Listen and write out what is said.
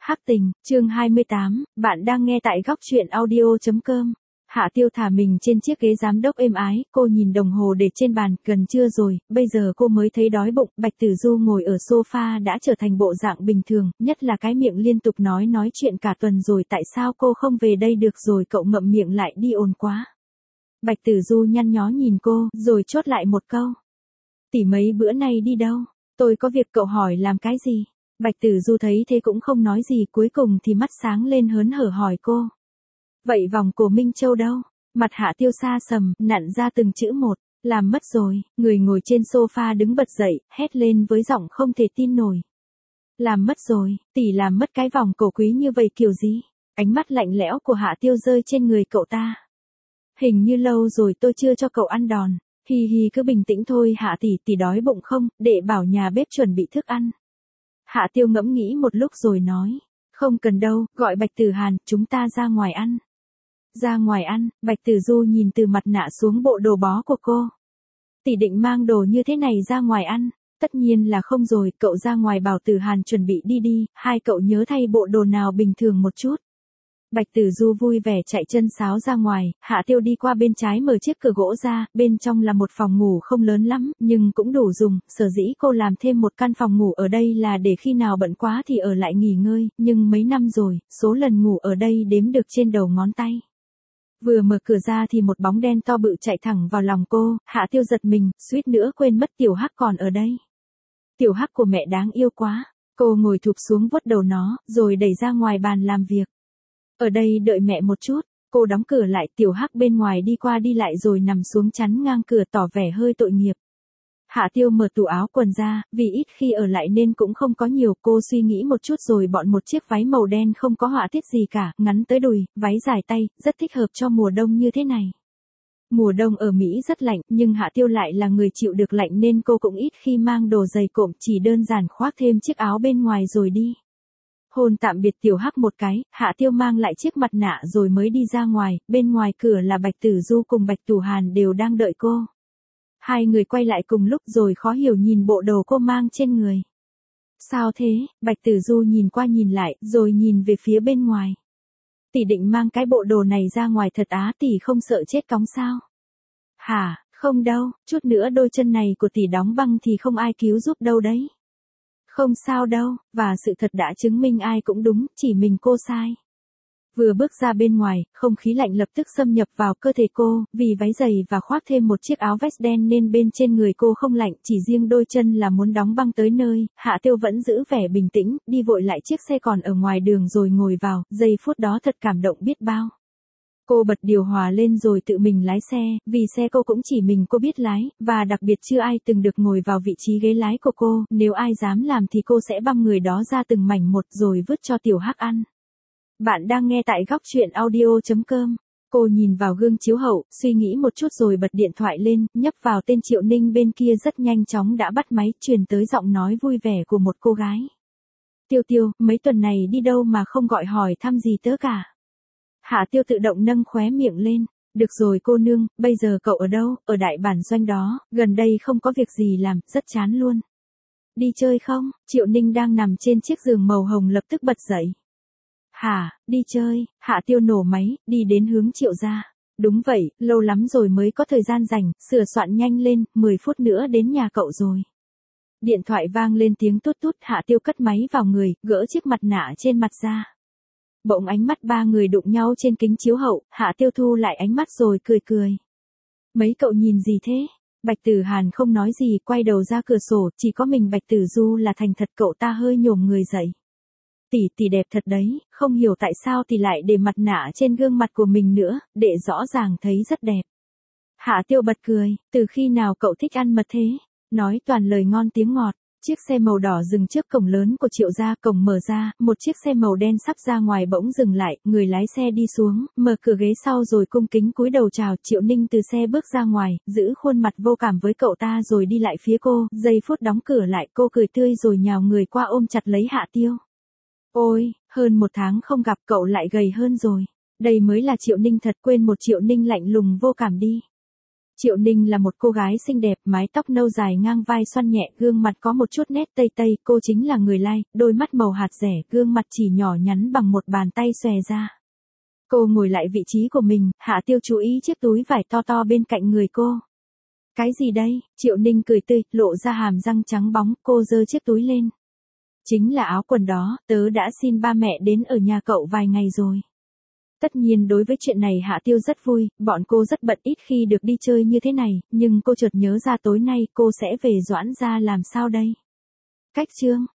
Hắc tình, chương 28, bạn đang nghe tại góc truyện audio.com. Hạ Tiêu thả mình trên chiếc ghế giám đốc êm ái, cô nhìn đồng hồ để trên bàn, gần trưa rồi, bây giờ cô mới thấy đói bụng. Bạch Tử Du ngồi ở sofa đã trở thành bộ dạng bình thường, nhất là cái miệng liên tục nói chuyện cả tuần rồi, tại sao cô không về đây được rồi, cậu ngậm miệng lại đi, ồn quá. Bạch Tử Du nhăn nhó nhìn cô, rồi chốt lại một câu. Tỷ mấy bữa nay đi đâu? Tôi có việc, cậu hỏi làm cái gì? Bạch Tử Du thấy thế cũng không nói gì, cuối cùng thì mắt sáng lên hớn hở hỏi cô. Vậy vòng cổ Minh Châu đâu? Mặt Hạ Tiêu xa sầm, nặn ra từng chữ một. Làm mất rồi. Người ngồi trên sofa đứng bật dậy, hét lên với giọng không thể tin nổi. Làm mất rồi, tỷ làm mất cái vòng cổ quý như vậy kiểu gì? Ánh mắt lạnh lẽo của Hạ Tiêu rơi trên người cậu ta. Hình như lâu rồi tôi chưa cho cậu ăn đòn. Hi hi, cứ bình tĩnh thôi Hạ tỷ đói bụng không, để bảo nhà bếp chuẩn bị thức ăn. Hạ Tiêu ngẫm nghĩ một lúc rồi nói. Không cần đâu, gọi Bạch Tử Hàn, chúng ta ra ngoài ăn. Ra ngoài ăn, Bạch Tử Du nhìn từ mặt nạ xuống bộ đồ bó của cô. Tỷ định mang đồ như thế này ra ngoài ăn? Tất nhiên là không rồi, cậu ra ngoài bảo Tử Hàn chuẩn bị đi, hai cậu nhớ thay bộ đồ nào bình thường một chút. Bạch Tử Du vui vẻ chạy chân sáo ra ngoài, Hạ Tiêu đi qua bên trái mở chiếc cửa gỗ ra, bên trong là một phòng ngủ không lớn lắm, nhưng cũng đủ dùng, sở dĩ cô làm thêm một căn phòng ngủ ở đây là để khi nào bận quá thì ở lại nghỉ ngơi, nhưng mấy năm rồi, số lần ngủ ở đây đếm được trên đầu ngón tay. Vừa mở cửa ra thì một bóng đen to bự chạy thẳng vào lòng cô, Hạ Tiêu giật mình, suýt nữa quên mất Tiểu Hắc còn ở đây. Tiểu Hắc của mẹ đáng yêu quá, cô ngồi thụp xuống vuốt đầu nó, rồi đẩy ra ngoài bàn làm việc. Ở đây đợi mẹ một chút, cô đóng cửa lại, Tiểu Hắc bên ngoài đi qua đi lại rồi nằm xuống chắn ngang cửa tỏ vẻ hơi tội nghiệp. Hạ Tiêu mở tủ áo quần ra, vì ít khi ở lại nên cũng không có nhiều, cô suy nghĩ một chút rồi bọn một chiếc váy màu đen không có họa tiết gì cả, ngắn tới đùi, váy dài tay, rất thích hợp cho mùa đông như thế này. Mùa đông ở Mỹ rất lạnh, nhưng Hạ Tiêu lại là người chịu được lạnh nên cô cũng ít khi mang đồ dày cộm, chỉ đơn giản khoác thêm chiếc áo bên ngoài rồi đi. Hôn tạm biệt Tiểu Hắc một cái, Hạ Tiêu mang lại chiếc mặt nạ rồi mới đi ra ngoài, bên ngoài cửa là Bạch Tử Du cùng Bạch Tử Hàn đều đang đợi cô. Hai người quay lại cùng lúc rồi khó hiểu nhìn bộ đồ cô mang trên người. Sao thế? Bạch Tử Du nhìn qua nhìn lại, rồi nhìn về phía bên ngoài. Tỷ định mang cái bộ đồ này ra ngoài thật á, tỷ không sợ chết cóng sao? Hả, không đâu, chút nữa đôi chân này của tỷ đóng băng thì không ai cứu giúp đâu đấy. Không sao đâu, và sự thật đã chứng minh ai cũng đúng, chỉ mình cô sai. Vừa bước ra bên ngoài, không khí lạnh lập tức xâm nhập vào cơ thể cô, vì váy dày và khoác thêm một chiếc áo vest đen nên bên trên người cô không lạnh, chỉ riêng đôi chân là muốn đóng băng tới nơi. Hạ Tiêu vẫn giữ vẻ bình tĩnh, đi vội lại chiếc xe còn ở ngoài đường rồi ngồi vào, giây phút đó thật cảm động biết bao. Cô bật điều hòa lên rồi tự mình lái xe, vì xe cô cũng chỉ mình cô biết lái, và đặc biệt chưa ai từng được ngồi vào vị trí ghế lái của cô, nếu ai dám làm thì cô sẽ băm người đó ra từng mảnh một rồi vứt cho Tiểu Hắc ăn. Bạn đang nghe tại góc truyện audio.com. Cô nhìn vào gương chiếu hậu, suy nghĩ một chút rồi bật điện thoại lên, nhấp vào tên Triệu Ninh bên kia rất nhanh chóng đã bắt máy, truyền tới giọng nói vui vẻ của một cô gái. Tiêu, mấy tuần này đi đâu mà không gọi hỏi thăm gì tớ cả. Hạ Tiêu tự động nâng khóe miệng lên. Được rồi cô nương, bây giờ cậu ở đâu? Ở đại bản doanh đó, gần đây không có việc gì làm, rất chán luôn. Đi chơi không? Triệu Ninh đang nằm trên chiếc giường màu hồng lập tức bật dậy. Hả, đi chơi? Hạ Tiêu nổ máy, đi đến hướng Triệu gia. Đúng vậy, lâu lắm rồi mới có thời gian rảnh, sửa soạn nhanh lên, 10 phút nữa đến nhà cậu rồi. Điện thoại vang lên tiếng tút tút, Hạ Tiêu cất máy vào người, gỡ chiếc mặt nạ trên mặt ra. Bỗng ánh mắt ba người đụng nhau trên kính chiếu hậu, Hạ Tiêu thu lại ánh mắt rồi cười. Mấy cậu nhìn gì thế? Bạch Tử Hàn không nói gì, quay đầu ra cửa sổ, chỉ có mình Bạch Tử Du là thành thật, cậu ta hơi nhổm người dậy. Tỷ đẹp thật đấy, không hiểu tại sao tỷ lại để mặt nạ trên gương mặt của mình nữa, để rõ ràng thấy rất đẹp. Hạ Tiêu bật cười, từ khi nào cậu thích ăn mật thế? Nói toàn lời ngon tiếng ngọt. Chiếc xe màu đỏ dừng trước cổng lớn của Triệu gia, cổng mở ra, một chiếc xe màu đen sắp ra ngoài bỗng dừng lại, người lái xe đi xuống, mở cửa ghế sau rồi cung kính cúi đầu chào. Triệu Ninh từ xe bước ra ngoài, giữ khuôn mặt vô cảm với cậu ta rồi đi lại phía cô, giây phút đóng cửa lại cô cười tươi rồi nhào người qua ôm chặt lấy Hạ Tiêu. Ôi, hơn 1 tháng không gặp cậu lại gầy hơn rồi. Đây mới là Triệu Ninh thật, quên một Triệu Ninh lạnh lùng vô cảm đi. Triệu Ninh là một cô gái xinh đẹp, mái tóc nâu dài ngang vai xoăn nhẹ, gương mặt có một chút nét Tây Tây, cô chính là người Lai, đôi mắt màu hạt dẻ, gương mặt chỉ nhỏ nhắn bằng một bàn tay xòe ra. Cô ngồi lại vị trí của mình, Hạ Tiêu chú ý chiếc túi vải to to bên cạnh người cô. Cái gì đây? Triệu Ninh cười tươi, lộ ra hàm răng trắng bóng, cô giơ chiếc túi lên. Chính là áo quần đó, tớ đã xin ba mẹ đến ở nhà cậu vài ngày rồi. Tất nhiên đối với chuyện này Hạ Tiêu rất vui, bọn cô rất bận ít khi được đi chơi như thế này, nhưng cô chợt nhớ ra tối nay cô sẽ về Doãn gia làm sao đây? Cách chương